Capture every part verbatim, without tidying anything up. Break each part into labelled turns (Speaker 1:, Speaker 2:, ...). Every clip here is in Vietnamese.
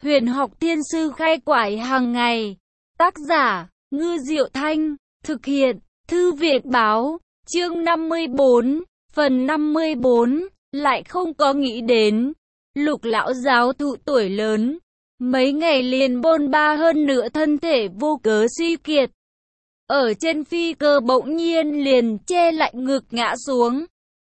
Speaker 1: Huyền học thiên sư khai quải hàng ngày. Tác giả, Ngư Diệu Thanh. Thực hiện, Thư viện báo. Chương năm mươi bốn, phần năm mươi bốn. Lại không có nghĩ đến. Lục lão giáo thụ tuổi lớn. Mấy ngày liền bôn ba, hơn nữa thân thể vô cớ suy kiệt. Ở trên phi cơ bỗng nhiên liền che lại ngực ngã xuống.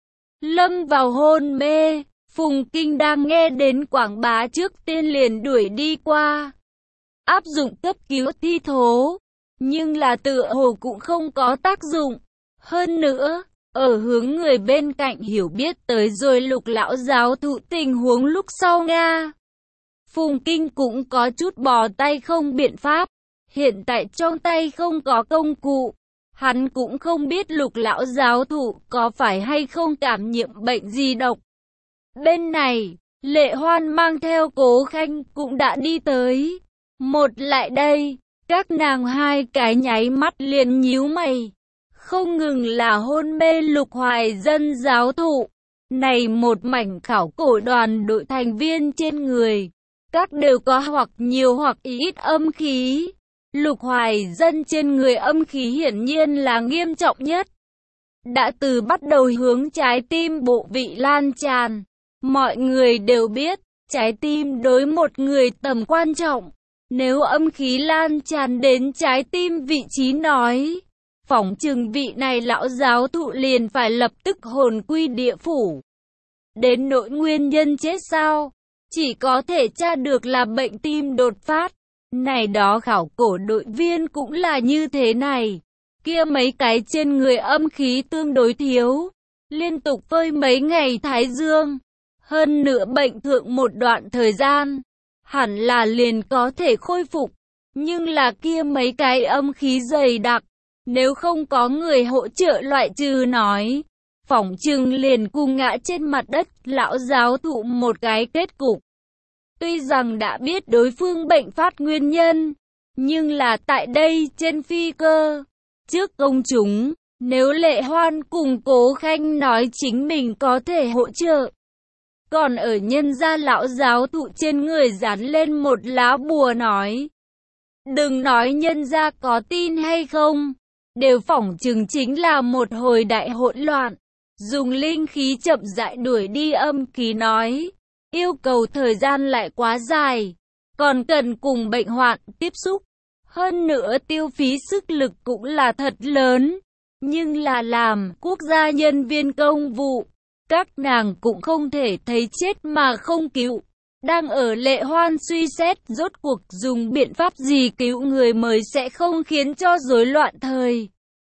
Speaker 1: Lâm vào hôn mê. Phùng Kinh đang nghe đến quảng bá trước tiên liền đuổi đi qua. Áp dụng cấp cứu thi thố. Nhưng là tựa hồ cũng không có tác dụng. Hơn nữa, ở hướng người bên cạnh hiểu biết tới rồi lục lão giáo thụ tình huống lúc sau Nga. Phùng Kinh cũng có chút bó tay không biện pháp. Hiện tại trong tay không có công cụ. Hắn cũng không biết lục lão giáo thụ có phải hay không cảm nhiễm bệnh gì độc. Bên này, Lệ Hoan mang theo Cố Khanh cũng đã đi tới. Một lại đây, các nàng hai cái nháy mắt liền nhíu mày. Không ngừng là hôn mê Lục Hoài Dân giáo thụ. Này một mảnh khảo cổ đoàn đội thành viên trên người. Các đều có hoặc nhiều hoặc ít âm khí. Lục Hoài Dân trên người âm khí hiển nhiên là nghiêm trọng nhất. Đã từ bắt đầu hướng trái tim bộ vị lan tràn. Mọi người đều biết, trái tim đối một người tầm quan trọng. Nếu âm khí lan tràn đến trái tim vị trí nói, phỏng chừng vị này lão giáo thụ liền phải lập tức hồn quy địa phủ. Đến nỗi nguyên nhân chết sao? Chỉ có thể tra được là bệnh tim đột phát. Này đó khảo cổ đội viên cũng là như thế này. Kia mấy cái trên người âm khí tương đối thiếu. Liên tục phơi mấy ngày thái dương. Hơn nữa bệnh thượng một đoạn thời gian. Hẳn là liền có thể khôi phục. Nhưng là kia mấy cái âm khí dày đặc. Nếu không có người hỗ trợ loại trừ nói. Phỏng chừng liền cùng ngã trên mặt đất lão giáo thụ một cái kết cục. Tuy rằng đã biết đối phương bệnh phát nguyên nhân, nhưng là tại đây trên phi cơ, trước công chúng, nếu Lệ Hoan cùng Cố Khanh nói chính mình có thể hỗ trợ. Còn ở nhân gia lão giáo thụ trên người dán lên một lá bùa nói. Đừng nói nhân gia có tin hay không, đều phỏng chừng chính là một hồi đại hỗn loạn. Dùng linh khí chậm rãi đuổi đi âm khí nói. Yêu cầu thời gian lại quá dài, còn cần cùng bệnh hoạn tiếp xúc. Hơn nữa tiêu phí sức lực cũng là thật lớn. Nhưng là làm quốc gia nhân viên công vụ, các nàng cũng không thể thấy chết mà không cứu. Đang ở Lệ Hoan suy xét rốt cuộc dùng biện pháp gì cứu người mới sẽ không khiến cho rối loạn thời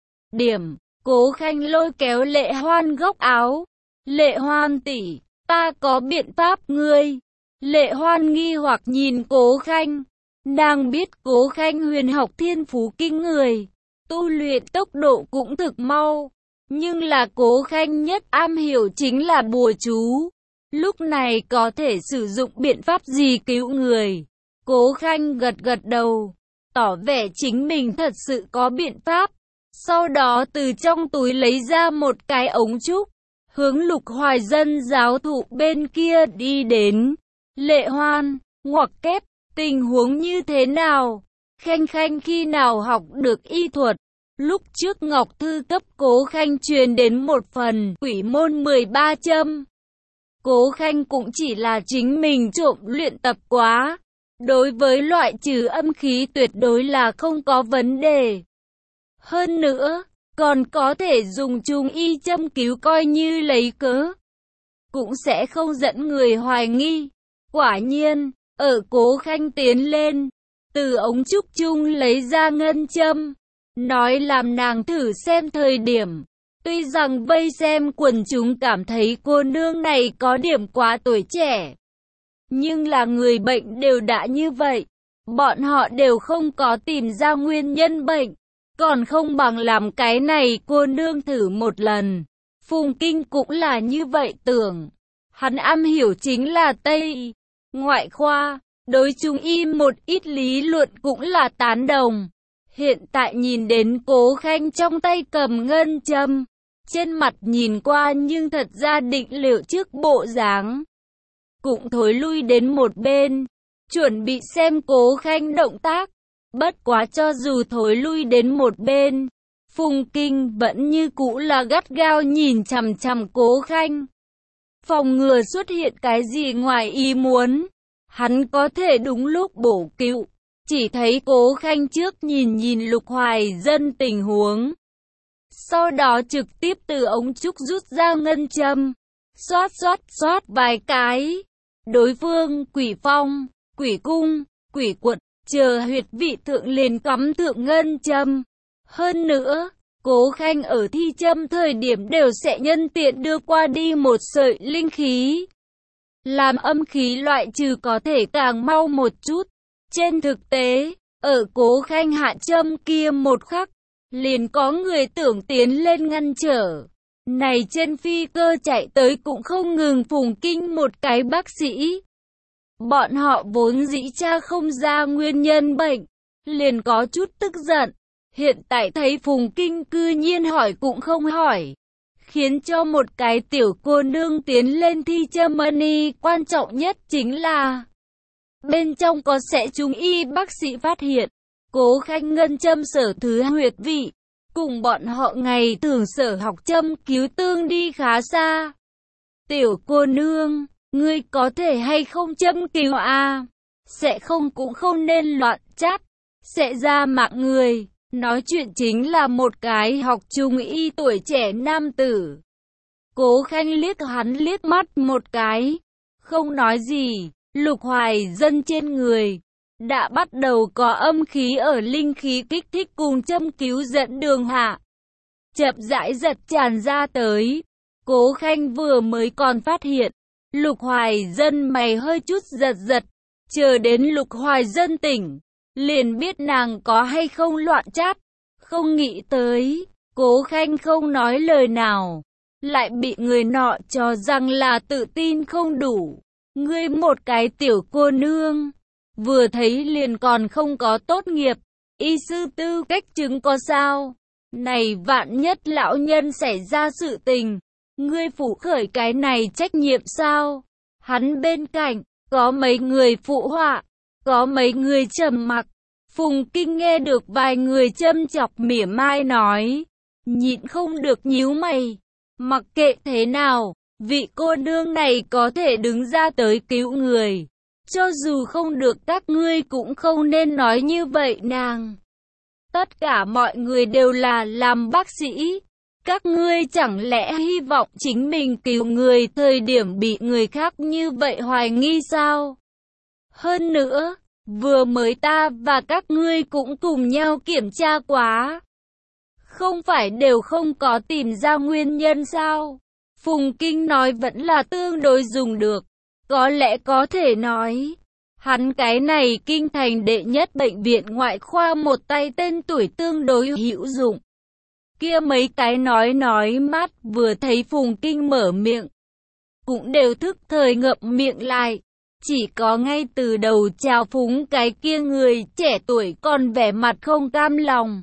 Speaker 1: điểm. Cố Khanh lôi kéo Lệ Hoan góc áo. Lệ Hoan tỷ, ta có biện pháp ngươi. Lệ Hoan nghi hoặc nhìn Cố Khanh. Nàng biết Cố Khanh huyền học thiên phú kinh người, tu luyện tốc độ cũng thực mau. Nhưng là Cố Khanh nhất am hiểu chính là bùa chú. Lúc này có thể sử dụng biện pháp gì cứu người? Cố Khanh gật gật đầu, tỏ vẻ chính mình thật sự có biện pháp. Sau đó từ trong túi lấy ra một cái ống trúc, hướng Lục Hoài Dân giáo thụ bên kia đi đến. Lệ Hoan, ngoặc kép, tình huống như thế nào? Khanh Khanh khi nào học được y thuật? Lúc trước Ngọc Thư cấp Cố Khanh truyền đến một phần quỷ môn mười ba châm. Cố Khanh cũng chỉ là chính mình trộm luyện tập quá. Đối với loại trừ âm khí tuyệt đối là không có vấn đề. Hơn nữa, còn có thể dùng trung y châm cứu coi như lấy cớ. Cũng sẽ không dẫn người hoài nghi. Quả nhiên, ở Cố Khanh tiến lên, từ ống trúc chung lấy ra ngân châm. Nói làm nàng thử xem thời điểm. Tuy rằng vây xem quần chúng cảm thấy cô nương này có điểm quá tuổi trẻ. Nhưng là người bệnh đều đã như vậy. Bọn họ đều không có tìm ra nguyên nhân bệnh. Còn không bằng làm cái này cô nương thử một lần. Phùng Kinh cũng là như vậy tưởng. Hắn am hiểu chính là Tây ngoại khoa. Đối trung y một ít lý luận cũng là tán đồng. Hiện tại nhìn đến Cố Khanh trong tay cầm ngân châm, trên mặt nhìn qua nhưng thật ra định liệu trước bộ dáng, cũng thối lui đến một bên, chuẩn bị xem Cố Khanh động tác. Bất quá cho dù thối lui đến một bên, Phùng Kinh vẫn như cũ là gắt gao nhìn chằm chằm Cố Khanh. Phòng ngừa xuất hiện cái gì ngoài ý muốn, hắn có thể đúng lúc bổ cứu. Chỉ thấy Cố Khanh trước nhìn nhìn Lục Hoài Dân tình huống. Sau đó trực tiếp từ ống trúc rút ra ngân châm. Xoát xoát xoát vài cái. Đối phương Quỷ Phong, Quỷ Cung, Quỷ Quật, chờ huyệt vị thượng liền cắm thượng ngân châm. Hơn nữa, Cố Khanh ở thi châm thời điểm đều sẽ nhân tiện đưa qua đi một sợi linh khí. Làm âm khí loại trừ có thể càng mau một chút. Trên thực tế, ở Cố Khanh hạ châm kia một khắc, liền có người tưởng tiến lên ngăn trở. Này trên phi cơ chạy tới cũng không ngừng Phùng Kinh một cái bác sĩ. Bọn họ vốn dĩ tra không ra nguyên nhân bệnh, liền có chút tức giận. Hiện tại thấy Phùng Kinh cư nhiên hỏi cũng không hỏi, khiến cho một cái tiểu cô nương tiến lên thi châm money. Quan trọng nhất chính là bên trong có sẽ chúng y bác sĩ phát hiện Cố Khanh ngân châm sở thứ huyệt vị, cùng bọn họ ngày thường sở học châm cứu tương đi khá xa. Tiểu cô nương, ngươi có thể hay không châm cứu à? Sẽ không cũng không nên loạn chát, sẽ ra mạng người. Nói chuyện chính là một cái học trung y tuổi trẻ nam tử. Cố Khanh liếc hắn liếc mắt một cái, không nói gì. Lục Hoài Dân trên người đã bắt đầu có âm khí ở linh khí kích thích cùng châm cứu dẫn đường hạ, chậm rãi giật tràn ra tới. Cố Khanh vừa mới còn phát hiện, Lục Hoài Dân mày hơi chút giật giật, chờ đến Lục Hoài Dân tỉnh, liền biết nàng có hay không loạn chát. Không nghĩ tới, Cố Khanh không nói lời nào, lại bị người nọ cho rằng là tự tin không đủ. Ngươi một cái tiểu cô nương, vừa thấy liền còn không có tốt nghiệp, y sư tư cách chứng có sao? Này vạn nhất lão nhân xảy ra sự tình, ngươi phụ khởi cái này trách nhiệm sao? Hắn bên cạnh, có mấy người phụ họa, có mấy người trầm mặc. Phùng Kinh nghe được vài người châm chọc mỉa mai nói, nhịn không được nhíu mày. Mặc kệ thế nào, vị cô nương này có thể đứng ra tới cứu người. Cho dù không được các ngươi cũng không nên nói như vậy nàng. Tất cả mọi người đều là làm bác sĩ. Các ngươi chẳng lẽ hy vọng chính mình cứu người thời điểm bị người khác như vậy hoài nghi sao? Hơn nữa, vừa mới ta và các ngươi cũng cùng nhau kiểm tra quá. Không phải đều không có tìm ra nguyên nhân sao? Phùng Kinh nói vẫn là tương đối dùng được. Có lẽ có thể nói, hắn cái này kinh thành đệ nhất bệnh viện ngoại khoa một tay tên tuổi tương đối hữu dụng. Kia mấy cái nói nói mát vừa thấy Phùng Kinh mở miệng, cũng đều thức thời ngậm miệng lại. Chỉ có ngay từ đầu chào phúng cái kia người trẻ tuổi còn vẻ mặt không cam lòng.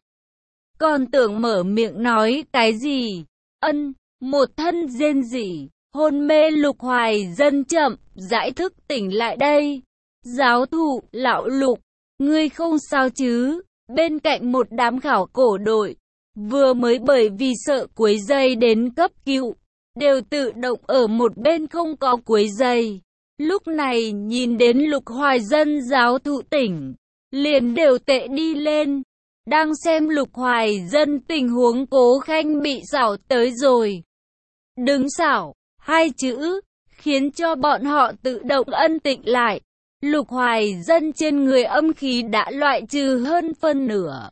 Speaker 1: Còn tưởng mở miệng nói cái gì? Ân, một thân rên rỉ, hôn mê Lục Hoài Dân chậm, rãi thức tỉnh lại đây. Giáo thụ, lão Lục, ngươi không sao chứ? Bên cạnh một đám khảo cổ đội, vừa mới bởi vì sợ quấy rầy đến cấp cứu, đều tự động ở một bên không có quấy rầy. Lúc này nhìn đến Lục Hoài Dân giáo thụ tỉnh, liền đều tệ đi lên. Đang xem Lục Hoài Dân tình huống, Cố Khanh bị xảo tới rồi. Đứng xảo, hai chữ, khiến cho bọn họ tự động ân tịnh lại. Lục Hoài Dân trên người âm khí đã loại trừ hơn phân nửa.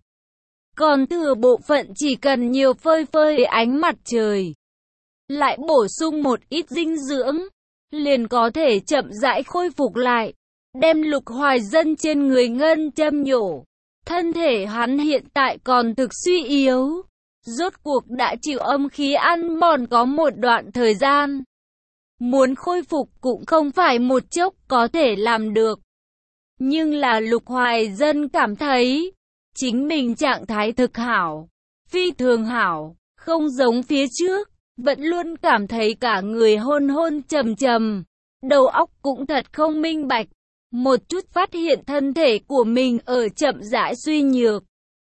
Speaker 1: Còn thừa bộ phận chỉ cần nhiều phơi phơi ánh mặt trời, lại bổ sung một ít dinh dưỡng, liền có thể chậm rãi khôi phục lại. Đem Lục Hoài Dân trên người ngân châm nhổ. Thân thể hắn hiện tại còn thực suy yếu, rốt cuộc đã chịu âm khí ăn mòn có một đoạn thời gian. Muốn khôi phục cũng không phải một chốc có thể làm được. Nhưng là Lục Hoài Dân cảm thấy chính mình trạng thái thực hảo, phi thường hảo, không giống phía trước, vẫn luôn cảm thấy cả người hôn hôn trầm trầm, đầu óc cũng thật không minh bạch. một chút phát hiện thân thể của mình ở chậm rãi suy nhược.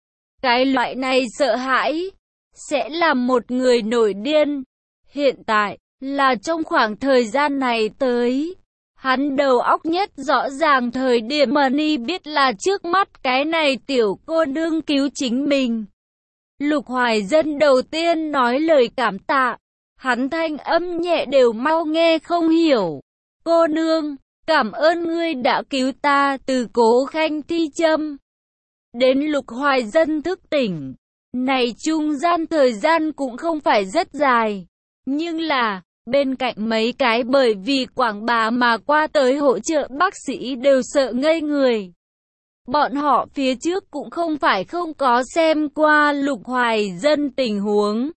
Speaker 1: Cái loại này sợ hãi sẽ làm một người nổi điên. Hiện tại là trong khoảng thời gian này tới, hắn đầu óc nhất rõ ràng thời điểm Mani biết là trước mắt cái này tiểu cô nương cứu chính mình. Lục Hoài Dân đầu tiên nói lời cảm tạ, hắn thanh âm nhẹ đều mau nghe không hiểu. Cô nương, cảm ơn ngươi đã cứu ta từ Cố Khanh thi châm. Đến Lục Hoài Dân thức tỉnh, này trung gian thời gian cũng không phải rất dài, nhưng là bên cạnh mấy cái bởi vì quảng bá mà qua tới hỗ trợ bác sĩ đều sợ ngây người. Bọn họ phía trước cũng không phải không có xem qua Lục Hoài Dân tình huống.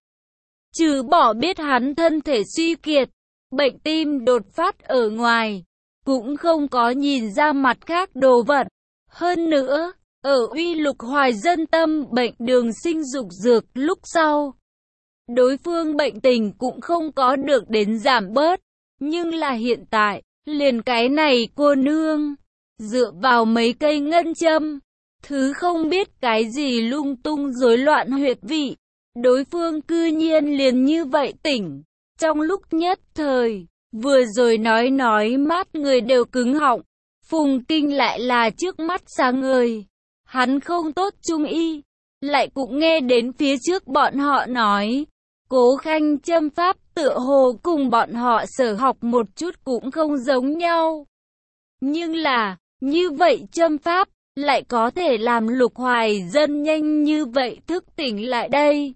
Speaker 1: Trừ bỏ biết hắn thân thể suy kiệt, bệnh tim đột phát ở ngoài, cũng không có nhìn ra mặt khác đồ vật. Hơn nữa, ở uy Lục Hoài Dân tâm bệnh đường sinh dục dược lúc sau, đối phương bệnh tình cũng không có được đến giảm bớt. Nhưng là hiện tại, liền cái này cô nương, dựa vào mấy cây ngân châm, thứ không biết cái gì lung tung rối loạn huyệt vị, đối phương cư nhiên liền như vậy tỉnh. Trong lúc nhất thời, vừa rồi nói nói mát người đều cứng họng, Phùng Kinh lại là trước mắt sáng ngời. Hắn không tốt trung y, lại cũng nghe đến phía trước bọn họ nói, Cố Khanh châm pháp tựa hồ cùng bọn họ sở học một chút cũng không giống nhau. Nhưng là, như vậy châm pháp, lại có thể làm Lục Hoài Dân nhanh như vậy thức tỉnh lại đây.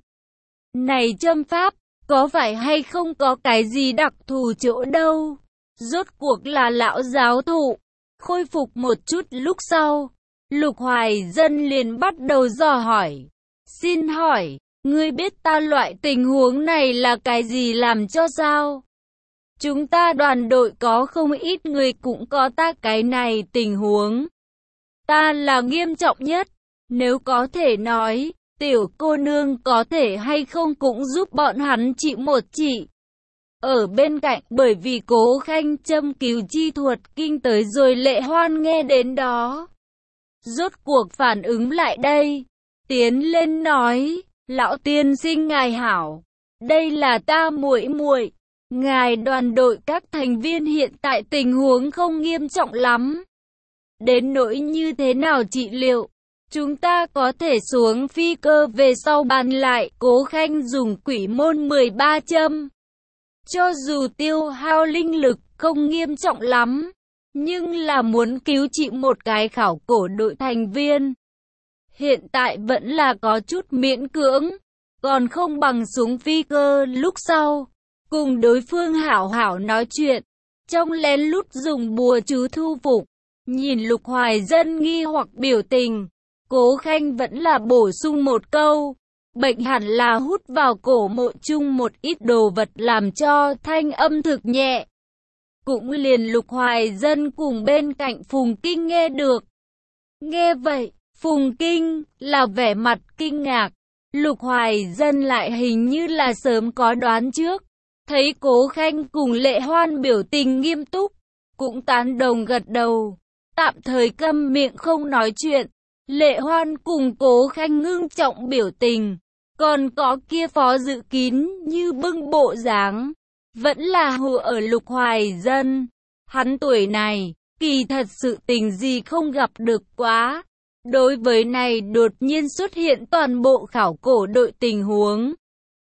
Speaker 1: Này châm pháp, có phải hay không có cái gì đặc thù chỗ đâu? Rốt cuộc là lão giáo thụ. Khôi phục một chút lúc sau, Lục Hoài Dân liền bắt đầu dò hỏi. Xin hỏi, ngươi biết ta loại tình huống này là cái gì làm cho sao? Chúng ta đoàn đội có không ít người cũng có ta cái này tình huống. Ta là nghiêm trọng nhất, nếu có thể nói, tiểu cô nương có thể hay không cũng giúp bọn hắn trị một trị. Ở bên cạnh bởi vì Cố Khanh châm cứu chi thuật kinh tới rồi Lệ Hoan nghe đến đó. Rốt cuộc phản ứng lại đây, tiến lên nói, lão tiên sinh ngài hảo, đây là ta muội muội, ngài đoàn đội các thành viên hiện tại tình huống không nghiêm trọng lắm. Đến nỗi như thế nào trị liệu, chúng ta có thể xuống phi cơ về sau bàn lại. Cố Khanh dùng quỷ môn mười ba châm. Cho dù tiêu hao linh lực không nghiêm trọng lắm, nhưng là muốn cứu trị một cái khảo cổ đội thành viên. Hiện tại vẫn là có chút miễn cưỡng, còn không bằng xuống phi cơ lúc sau. Cùng đối phương hảo hảo nói chuyện, trong lén lút dùng bùa chú thu phục. Nhìn Lục Hoài Dân nghi hoặc biểu tình, Cố Khanh vẫn là bổ sung một câu. Bệnh hẳn là hút vào cổ mộ chung một ít đồ vật làm cho thanh âm thực nhẹ. Cũng liền Lục Hoài Dân cùng bên cạnh Phùng Kinh nghe được. Nghe vậy, Phùng Kinh là vẻ mặt kinh ngạc. Lục Hoài Dân lại hình như là sớm có đoán trước. Thấy Cố Khanh cùng Lệ Hoan biểu tình nghiêm túc, cũng tán đồng gật đầu. Tạm thời câm miệng không nói chuyện. Lệ Hoan cùng Cố Khanh ngưng trọng biểu tình. Còn có kia Phó Dự Kín như bưng bộ dáng, vẫn là hù ở Lục Hoài Dân. Hắn tuổi này, kỳ thật sự tình gì không gặp được quá. Đối với này đột nhiên xuất hiện toàn bộ khảo cổ đội tình huống,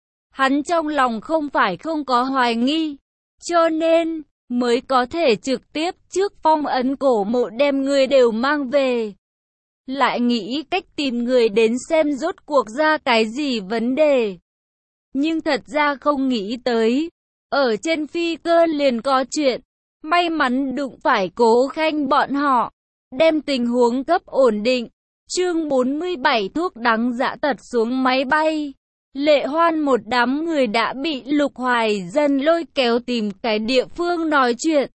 Speaker 1: hắn trong lòng không phải không có hoài nghi, cho nên mới có thể trực tiếp trước phong ấn cổ mộ đem người đều mang về. Lại nghĩ cách tìm người đến xem rốt cuộc ra cái gì vấn đề. Nhưng thật ra không nghĩ tới, ở trên phi cơ liền có chuyện, may mắn đụng phải Cố Khanh bọn họ, đem tình huống cấp ổn định. Chương bốn mươi bảy thuốc đắng dã tật xuống máy bay. Lệ Hoan một đám người đã bị Lục Hoài Dân lôi kéo tìm cái địa phương nói chuyện.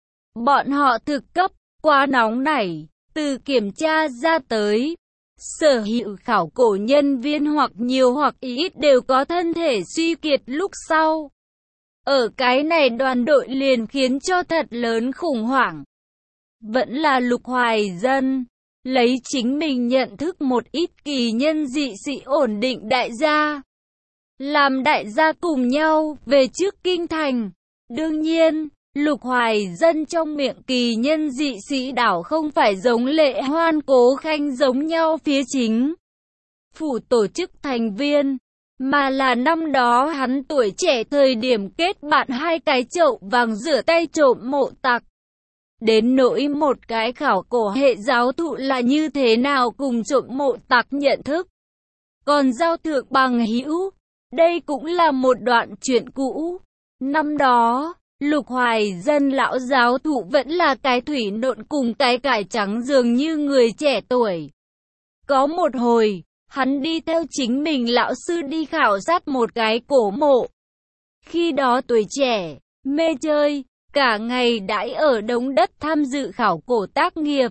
Speaker 1: Bọn họ thực cấp, quá nóng nảy. Từ kiểm tra ra tới, sở hữu khảo cổ nhân viên hoặc nhiều hoặc ít đều có thân thể suy kiệt lúc sau. Ở cái này đoàn đội liền khiến cho thật lớn khủng hoảng. vẫn là Lục Hoài Dân. Lấy chính mình nhận thức một ít kỳ nhân dị sĩ ổn định đại gia. Làm đại gia cùng nhau về trước kinh thành. Đương nhiên, Lục Hoài Dân trong miệng kỳ nhân dị sĩ đảo không phải giống Lệ Hoan Cố Khanh giống nhau phía chính phủ tổ chức thành viên, mà là năm đó hắn tuổi trẻ thời điểm kết bạn hai cái chậu vàng rửa tay trộm mộ tặc. Đến nỗi một cái khảo cổ hệ giáo thụ là như thế nào cùng trộm mộ tặc nhận thức. Còn giao thượng bằng hữu, đây cũng là một đoạn chuyện cũ. Năm đó, Lục Hoài Dân lão giáo thụ vẫn là cái thủy nộn cùng cái cải trắng dường như người trẻ tuổi. Có một hồi, hắn đi theo chính mình lão sư đi khảo sát một cái cổ mộ. Khi đó tuổi trẻ, mê chơi, cả ngày đãi ở đống đất tham dự khảo cổ tác nghiệp.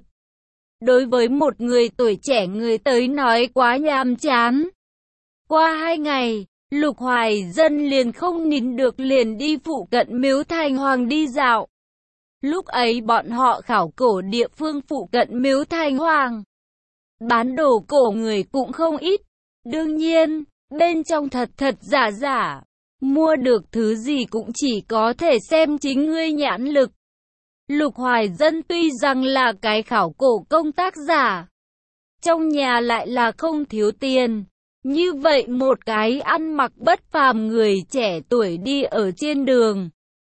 Speaker 1: Đối với một người tuổi trẻ người tới nói quá nhàm chán. Qua hai ngày, Lục Hoài Dân liền không nín được liền đi phụ cận Miếu Thành Hoàng đi dạo. Lúc ấy bọn họ khảo cổ địa phương phụ cận Miếu Thành Hoàng. Bán đồ cổ người cũng không ít. Đương nhiên, bên trong thật thật giả giả. Mua được thứ gì cũng chỉ có thể xem chính ngươi nhãn lực. Lục Hoài Dân tuy rằng là cái khảo cổ công tác giả, trong nhà lại là không thiếu tiền. Như vậy một cái ăn mặc bất phàm người trẻ tuổi đi ở trên đường.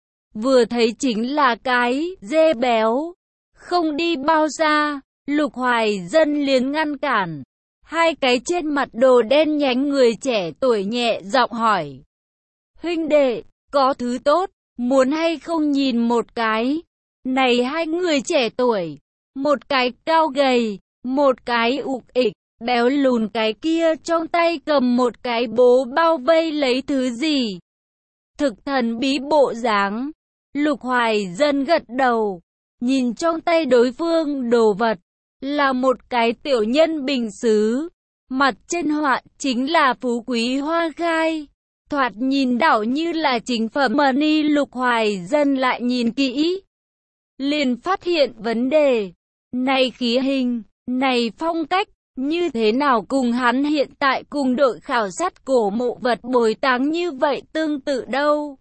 Speaker 1: Vừa thấy chính là cái dê béo. Không đi bao xa, Lục Hoài Dân liền ngăn cản. Hai cái trên mặt đồ đen nhánh người trẻ tuổi nhẹ giọng hỏi. Huynh đệ, có thứ tốt, muốn hay không nhìn một cái? Này hai người trẻ tuổi, một cái cao gầy, một cái ục ịch, béo lùn, cái kia trong tay cầm một cái bố bao vây lấy thứ gì? Thực thần bí bộ dáng. Lục Hoài Dân gật đầu, nhìn trong tay đối phương đồ vật, là một cái tiểu nhân bình sứ. Mặt trên họa chính là phú quý hoa khai. Thoạt nhìn đảo như là chính phẩm money. Lục Hoài Dân lại nhìn kỹ, liền phát hiện vấn đề. Này khí hình, này phong cách, như thế nào cùng hắn hiện tại cùng đội khảo sát cổ mộ vật bồi táng như vậy tương tự đâu?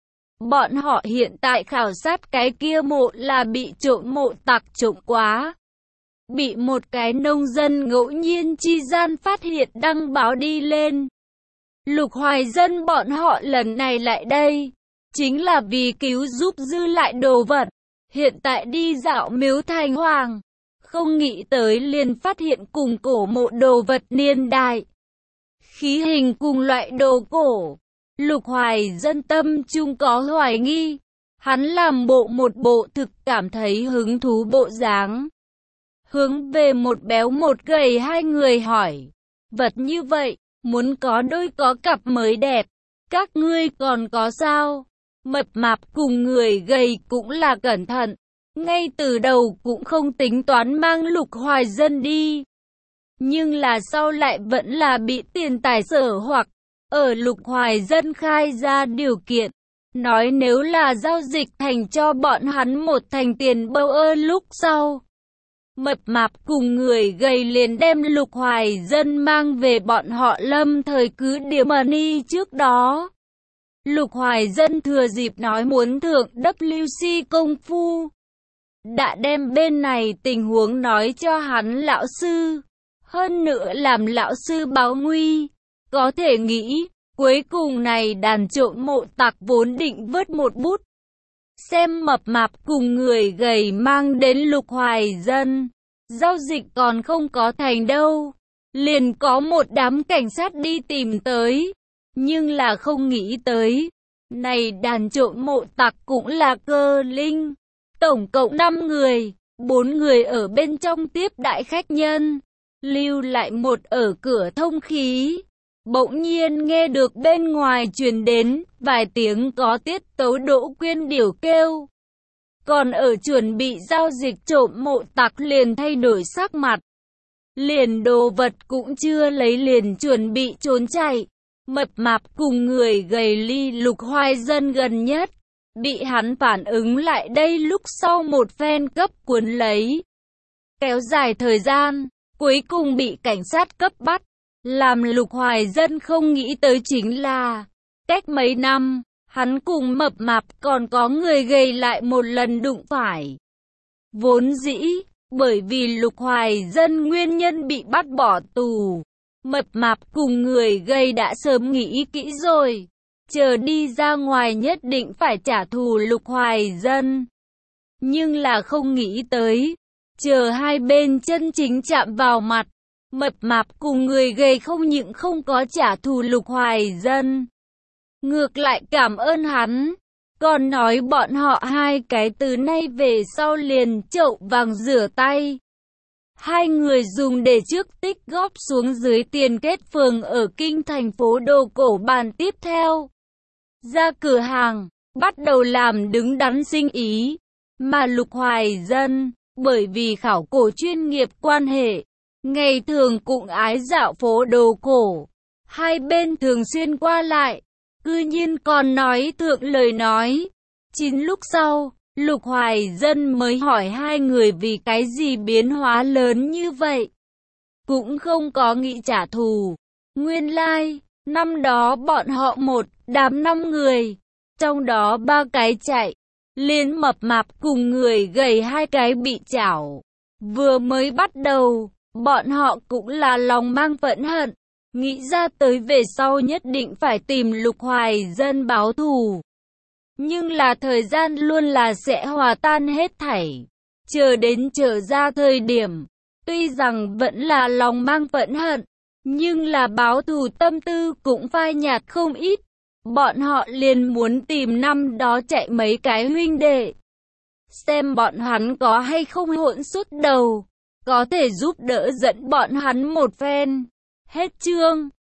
Speaker 1: Bọn họ hiện tại khảo sát cái kia mộ là bị trộm mộ tặc trộm quá. Bị một cái nông dân ngẫu nhiên chi gian phát hiện đăng báo đi lên. Lục Hoài Dân bọn họ lần này lại đây, chính là vì cứu giúp dư lại đồ vật. Hiện tại đi dạo Miếu Thành Hoàng, không nghĩ tới liền phát hiện cùng cổ mộ đồ vật niên đại. Khí hình cùng loại đồ cổ. Lục Hoài Dân tâm trung có hoài nghi. Hắn làm bộ một bộ thực cảm thấy hứng thú bộ dáng. Hướng về một béo một gầy hai người hỏi. Vật như vậy, muốn có đôi có cặp mới đẹp. Các ngươi còn có sao? Mập mạp cùng người gầy cũng là cẩn thận. Ngay từ đầu cũng không tính toán mang Lục Hoài Dân đi. Nhưng là sau lại vẫn là bị tiền tài sở hoặc. Ở Lục Hoài Dân khai ra điều kiện. Nói nếu là giao dịch thành cho bọn hắn một thành tiền bâu ơ lúc sau. Mập mạp cùng người gầy liền đem Lục Hoài Dân mang về bọn họ lâm thời cứ điểm money trước đó. Lục Hoài Dân thừa dịp nói muốn thượng W C công phu. Đã đem bên này tình huống nói cho hắn lão sư. Hơn nữa làm lão sư báo nguy. Có thể nghĩ, cuối cùng này đàn trộm mộ tặc vốn định vớt một bút. Xem mập mạp cùng người gầy mang đến Lục Hoài Dân. Giao dịch còn không có thành đâu. Liền có một đám cảnh sát đi tìm tới. Nhưng là không nghĩ tới. Này đàn trộm mộ tặc cũng là cơ linh. Tổng cộng năm người. bốn người ở bên trong tiếp đại khách nhân. Lưu lại một ở cửa thông khí. Bỗng nhiên nghe được bên ngoài truyền đến vài tiếng có tiết tấu Đỗ Quyên điểu kêu. Còn ở chuẩn bị giao dịch trộm mộ tặc liền thay đổi sắc mặt. Liền đồ vật cũng chưa lấy liền chuẩn bị trốn chạy. Mập mạp cùng người gầy ly Lục Hoài Dân gần nhất. bị hắn phản ứng lại đây lúc sau một phen cấp cuốn lấy. Kéo dài thời gian, cuối cùng bị cảnh sát cấp bắt. Làm Lục Hoài Dân không nghĩ tới chính là, cách mấy năm, hắn cùng mập mạp còn có người gầy lại một lần đụng phải. Vốn dĩ, bởi vì Lục Hoài Dân nguyên nhân bị bắt bỏ tù, mập mạp cùng người gầy đã sớm nghĩ kỹ rồi, chờ đi ra ngoài nhất định phải trả thù Lục Hoài Dân. Nhưng là không nghĩ tới, chờ hai bên chân chính chạm vào mặt, mập mạp cùng người gầy không những không có trả thù Lục Hoài Dân, ngược lại cảm ơn hắn, còn nói bọn họ hai cái từ nay về sau liền chậu vàng rửa tay. Hai người dùng để trước tích góp xuống dưới tiền kết phường ở kinh thành phố đồ cổ bàn tiếp theo. Ra cửa hàng, bắt đầu làm đứng đắn sinh ý, mà Lục Hoài Dân, bởi vì khảo cổ chuyên nghiệp quan hệ, ngày thường cũng ái dạo phố đồ cổ, hai bên thường xuyên qua lại, cư nhiên còn nói thượng lời nói. Chín lúc sau, Lục Hoài Dân mới hỏi hai người vì cái gì biến hóa lớn như vậy. Cũng không có nghĩ trả thù. Nguyên lai, like, năm đó bọn họ một đám năm người, trong đó ba cái chạy, liền mập mạp cùng người gầy hai cái bị chảo. Vừa mới bắt đầu, bọn họ cũng là lòng mang phẫn hận, nghĩ ra tới về sau nhất định phải tìm Lục Hoài Dân báo thù. Nhưng là thời gian luôn là sẽ hòa tan hết thảy. Chờ đến trở ra thời điểm, tuy rằng vẫn là lòng mang phẫn hận, nhưng là báo thù tâm tư cũng phai nhạt không ít. Bọn họ liền muốn tìm năm đó chạy mấy cái huynh đệ, xem bọn hắn có hay không hỗn sút đầu, có thể giúp đỡ dẫn bọn hắn một phen. Hết chương.